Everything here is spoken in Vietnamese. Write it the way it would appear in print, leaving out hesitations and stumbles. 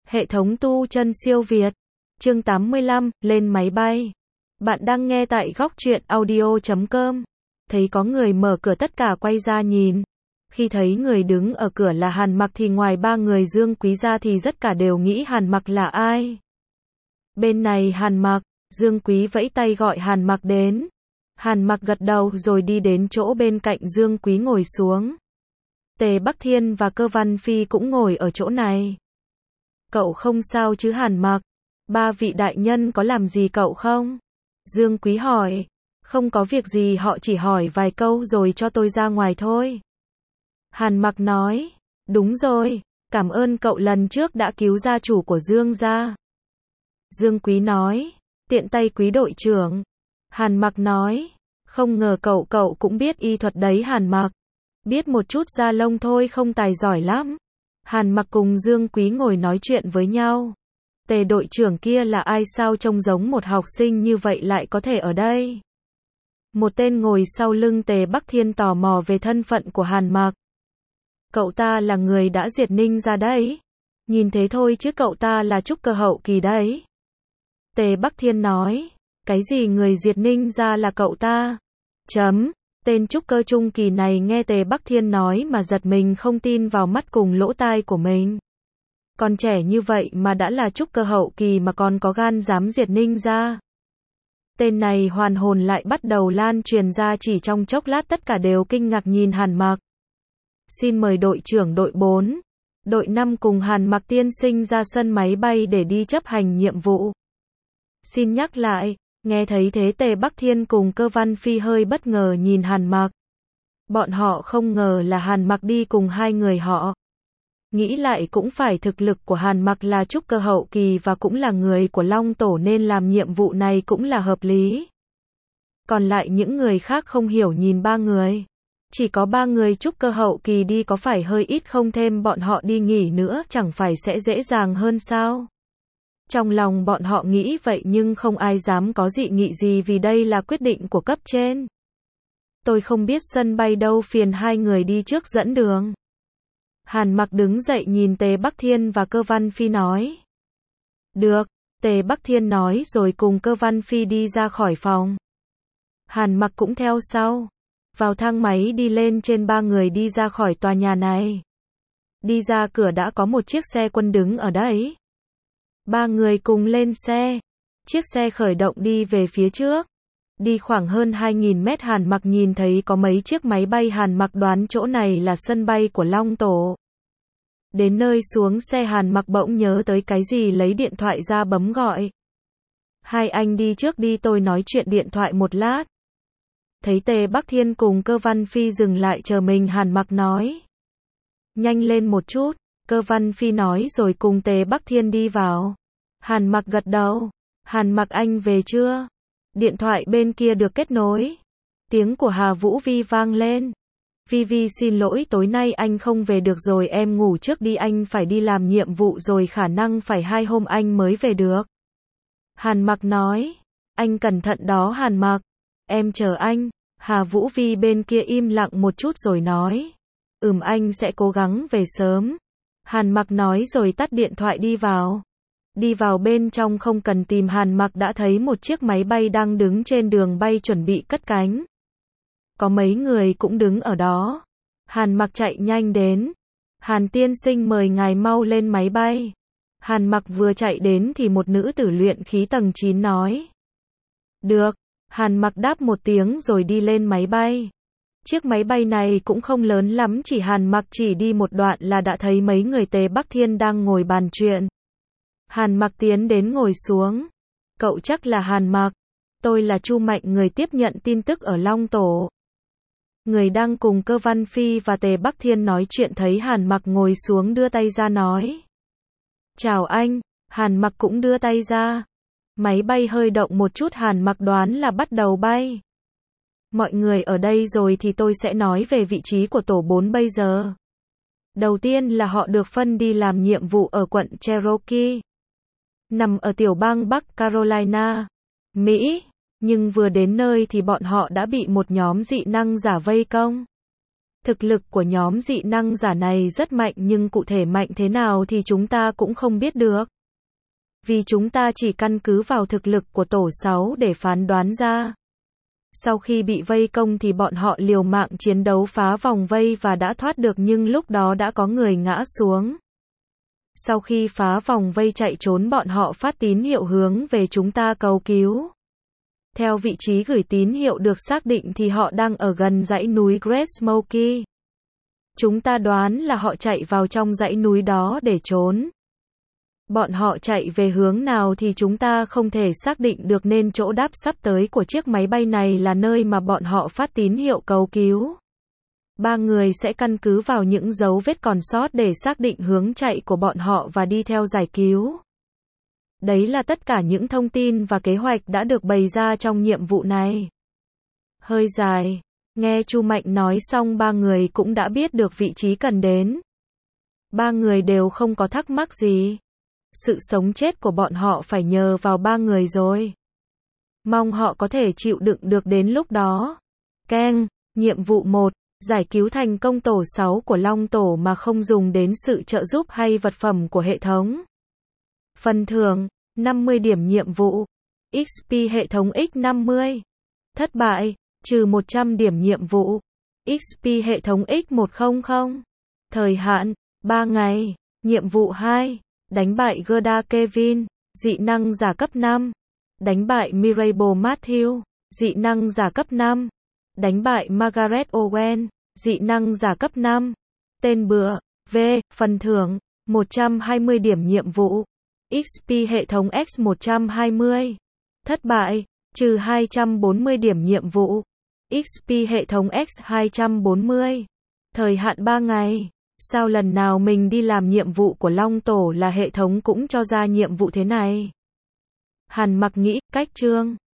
Hệ thống tu chân siêu Việt. Chương 85, lên máy bay. Bạn đang nghe tại góc truyện audio.com. Thấy có người mở cửa tất cả quay ra nhìn. Khi thấy người đứng ở cửa là Hàn Mặc thì ngoài ba người Dương Quý ra thì tất cả đều nghĩ Hàn Mặc là ai. Bên này Hàn Mặc, Dương Quý vẫy tay gọi Hàn Mặc đến. Hàn Mặc gật đầu rồi đi đến chỗ bên cạnh Dương Quý ngồi xuống. Tề Bắc Thiên và Cơ Văn Phi cũng ngồi ở chỗ này. Cậu không sao chứ Hàn Mặc? Ba vị đại nhân có làm gì cậu không? Dương Quý hỏi. Không có việc gì, họ chỉ hỏi vài câu rồi cho tôi ra ngoài thôi. Hàn Mặc nói. Đúng rồi, cảm ơn cậu lần trước đã cứu gia chủ của Dương gia. Dương Quý nói. Tiện tay Quý đội trưởng. Hàn Mặc nói. Không ngờ cậu cũng biết y thuật đấy Hàn Mặc. Biết một chút da lông thôi, không tài giỏi lắm. Hàn Mặc cùng Dương Quý ngồi nói chuyện với nhau. Tề đội trưởng kia là ai, sao trông giống một học sinh như vậy lại có thể ở đây? Một tên ngồi sau lưng Tề Bắc Thiên tò mò về thân phận của Hàn Mặc. Cậu ta là người đã diệt Ninh gia đấy. Nhìn thế thôi chứ cậu ta là trúc cơ hậu kỳ đấy. Tề Bắc Thiên nói. Cái gì người diệt Ninh gia là cậu ta? Tên trúc cơ trung kỳ này nghe Tề Bắc Thiên nói mà giật mình, không tin vào mắt cùng lỗ tai của mình. Còn trẻ như vậy mà đã là trúc cơ hậu kỳ mà còn có gan dám diệt Ninh gia. Tên này hoàn hồn lại bắt đầu lan truyền ra, chỉ trong chốc lát tất cả đều kinh ngạc nhìn Hàn Mặc. Xin mời đội trưởng đội 4, đội 5 cùng Hàn Mặc tiên sinh ra sân máy bay để đi chấp hành nhiệm vụ. Xin nhắc lại. Nghe thấy thế Tề Bắc Thiên cùng Cơ Văn Phi hơi bất ngờ nhìn Hàn Mặc. Bọn họ không ngờ là Hàn Mặc đi cùng hai người họ. Nghĩ lại cũng phải, thực lực của Hàn Mặc là trúc cơ hậu kỳ và cũng là người của Long Tổ nên làm nhiệm vụ này cũng là hợp lý. Còn lại những người khác không hiểu nhìn ba người. Chỉ có ba người trúc cơ hậu kỳ đi có phải hơi ít không, thêm bọn họ đi nghỉ nữa chẳng phải sẽ dễ dàng hơn sao? Trong lòng bọn họ nghĩ vậy nhưng không ai dám có dị nghị gì vì đây là quyết định của cấp trên. Tôi không biết sân bay đâu, phiền hai người đi trước dẫn đường. Hàn Mặc đứng dậy nhìn Tề Bắc Thiên và Cơ Văn Phi nói. Được, Tề Bắc Thiên nói rồi cùng Cơ Văn Phi đi ra khỏi phòng. Hàn Mặc cũng theo sau. Vào thang máy đi lên trên, ba người đi ra khỏi tòa nhà này. Đi ra cửa đã có một chiếc xe quân đứng ở đấy. Ba người cùng lên xe. Chiếc xe khởi động đi về phía trước. Đi khoảng hơn 2.000 mét Hàn Mặc nhìn thấy có mấy chiếc máy bay. Hàn Mặc đoán chỗ này là sân bay của Long Tổ. Đến nơi xuống xe Hàn Mặc bỗng nhớ tới cái gì, lấy điện thoại ra bấm gọi. Hai anh đi trước đi, tôi nói chuyện điện thoại một lát. Thấy Tề Bắc Thiên cùng Cơ Văn Phi dừng lại chờ mình, Hàn Mặc nói. Nhanh lên một chút. Cơ Văn Phi nói rồi cùng Tề Bắc Thiên đi vào. Hàn Mặc gật đầu. Hàn Mặc, anh về chưa? Điện thoại bên kia được kết nối. Tiếng của Hà Vũ Vi vang lên. Vi xin lỗi, tối nay anh không về được rồi, em ngủ trước đi, anh phải đi làm nhiệm vụ rồi, khả năng phải 2 hôm anh mới về được. Hàn Mặc nói. Anh cẩn thận đó Hàn Mặc. Em chờ anh. Hà Vũ Vi bên kia im lặng một chút rồi nói. Anh sẽ cố gắng về sớm. Hàn Mặc nói rồi tắt điện thoại đi vào. Đi vào bên trong không cần tìm, Hàn Mặc đã thấy một chiếc máy bay đang đứng trên đường bay chuẩn bị cất cánh. Có mấy người cũng đứng ở đó. Hàn Mặc chạy nhanh đến. Hàn tiên sinh mời ngài mau lên máy bay. Hàn Mặc vừa chạy đến thì một nữ tử luyện khí tầng 9 nói. Được. Hàn Mặc đáp một tiếng rồi đi lên máy bay. Chiếc máy bay này cũng không lớn lắm, chỉ Hàn Mặc chỉ đi một đoạn là đã thấy mấy người Tề Bắc Thiên đang ngồi bàn chuyện. Hàn Mặc tiến đến ngồi xuống. Cậu chắc là Hàn Mặc. Tôi là Chu Mạnh, người tiếp nhận tin tức ở Long Tổ. Người đang cùng Cơ Văn Phi và Tề Bắc Thiên nói chuyện thấy Hàn Mặc ngồi xuống đưa tay ra nói. Chào anh. Hàn Mặc cũng đưa tay ra. Máy bay hơi động một chút, Hàn Mặc đoán là bắt đầu bay. Mọi người ở đây rồi thì tôi sẽ nói về vị trí của tổ 4 bây giờ. Đầu tiên là họ được phân đi làm nhiệm vụ ở quận Cherokee, nằm ở tiểu bang Bắc Carolina, Mỹ. Nhưng vừa đến nơi thì bọn họ đã bị một nhóm dị năng giả vây công. Thực lực của nhóm dị năng giả này rất mạnh nhưng cụ thể mạnh thế nào thì chúng ta cũng không biết được. Vì chúng ta chỉ căn cứ vào thực lực của tổ 6 để phán đoán ra. Sau khi bị vây công thì bọn họ liều mạng chiến đấu phá vòng vây và đã thoát được nhưng lúc đó đã có người ngã xuống. Sau khi phá vòng vây chạy trốn bọn họ phát tín hiệu hướng về chúng ta cầu cứu. Theo vị trí gửi tín hiệu được xác định thì họ đang ở gần dãy núi Great Smoky. Chúng ta đoán là họ chạy vào trong dãy núi đó để trốn. Bọn họ chạy về hướng nào thì chúng ta không thể xác định được nên chỗ đáp sắp tới của chiếc máy bay này là nơi mà bọn họ phát tín hiệu cầu cứu. 3 người sẽ căn cứ vào những dấu vết còn sót để xác định hướng chạy của bọn họ và đi theo giải cứu. Đấy là tất cả những thông tin và kế hoạch đã được bày ra trong nhiệm vụ này. Hơi dài. Nghe Chu Mạnh nói xong 3 người cũng đã biết được vị trí cần đến. 3 người đều không có thắc mắc gì. Sự sống chết của bọn họ phải nhờ vào 3 người rồi. Mong họ có thể chịu đựng được đến lúc đó. Keng, nhiệm vụ 1, giải cứu thành công tổ 6 của Long Tổ mà không dùng đến sự trợ giúp hay vật phẩm của hệ thống. Phần thưởng, 50 điểm nhiệm vụ. XP hệ thống X50. Thất bại, trừ 100 điểm nhiệm vụ. XP hệ thống X100. Thời hạn, 3 ngày. Nhiệm vụ 2. Đánh bại Gerda Kevin, dị năng giả cấp 5. Đánh bại Mirable Matthew, dị năng giả cấp 5. Đánh bại Margaret Owen, dị năng giả cấp 5. Tên bữa, V, phần thưởng, 120 điểm nhiệm vụ. XP hệ thống X120. Thất bại, trừ 240 điểm nhiệm vụ. XP hệ thống X240. Thời hạn 3 ngày. Sao lần nào mình đi làm nhiệm vụ của Long Tổ là hệ thống cũng cho ra nhiệm vụ thế này? Hàn Mặc nghĩ, cách chương.